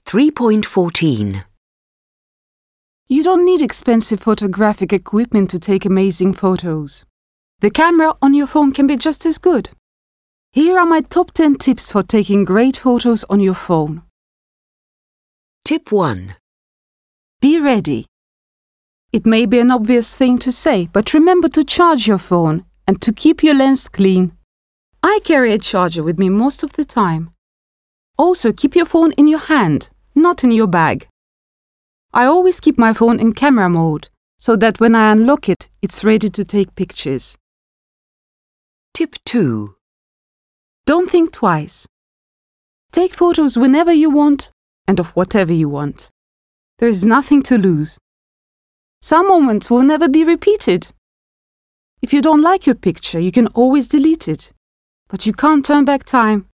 3.14. You don't need expensive photographic equipment to take amazing photos. The camera on your phone can be just as good. Here are my top 10 tips for taking great photos on your phone. Tip 1. Be ready. It may be an obvious thing to say, but remember to charge your phone and to keep your lens clean. I carry a charger with me most of the time. Also, keep your phone in your hand, not in your bag. I always keep my phone in camera mode, so that when I unlock it, it's ready to take pictures. Tip 2. Don't think twice. Take photos whenever you want and of whatever you want. There is nothing to lose. Some moments will never be repeated. If you don't like your picture, you can always delete it, but you can't turn back time.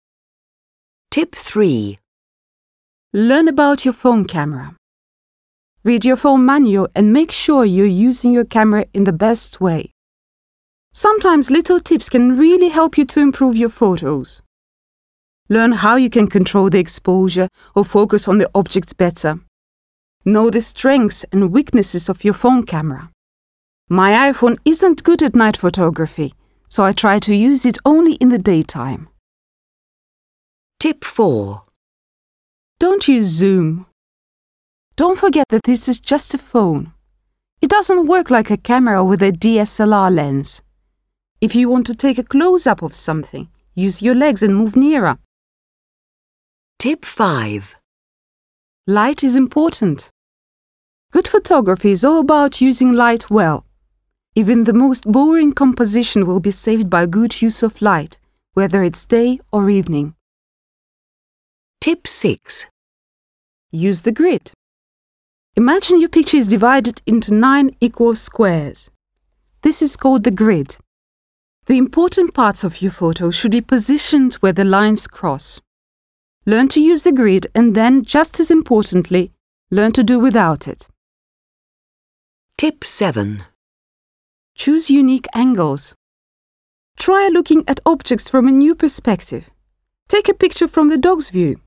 Tip 3. Learn about your phone camera. Read your phone manual and make sure you're using your camera in the best way. Sometimes little tips can really help you to improve your photos. Learn how you can control the exposure or focus on the object better. Know the strengths and weaknesses of your phone camera. My iPhone isn't good at night photography, so I try to use it only in the daytime. Tip 4. Don't use zoom. Don't forget that this is just a phone. It doesn't work like a camera with a DSLR lens. If you want to take a close-up of something, use your legs and move nearer. Tip 5. Light is important. Good photography is all about using light well. Even the most boring composition will be saved by good use of light, whether it's day or evening. Tip 6. Use the grid. Imagine your picture is divided into 9 equal squares. This is called the grid. The important parts of your photo should be positioned where the lines cross. Learn to use the grid and then, just as importantly, learn to do without it. Tip 7. Choose unique angles. Try looking at objects from a new perspective. Take a picture from the dog's view.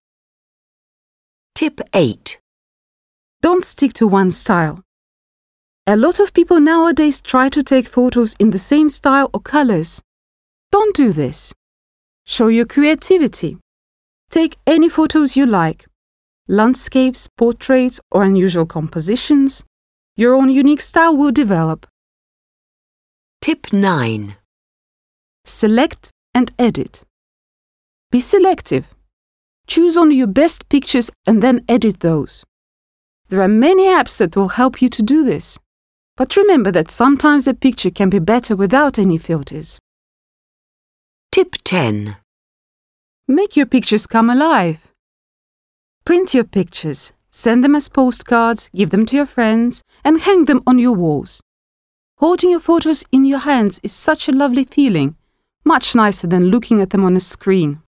Tip 8. Don't stick to one style. A lot of people nowadays try to take photos in the same style or colors. Don't do this. Show your creativity. Take any photos you like. Landscapes, portraits, or unusual compositions. Your own unique style will develop. Tip 9. Select and edit. Be selective. Choose only your best pictures and then edit those. There are many apps that will help you to do this. But remember that sometimes a picture can be better without any filters. Tip 10. Make your pictures come alive. Print your pictures, send them as postcards, give them to your friends, and hang them on your walls. Holding your photos in your hands is such a lovely feeling, much nicer than looking at them on a screen.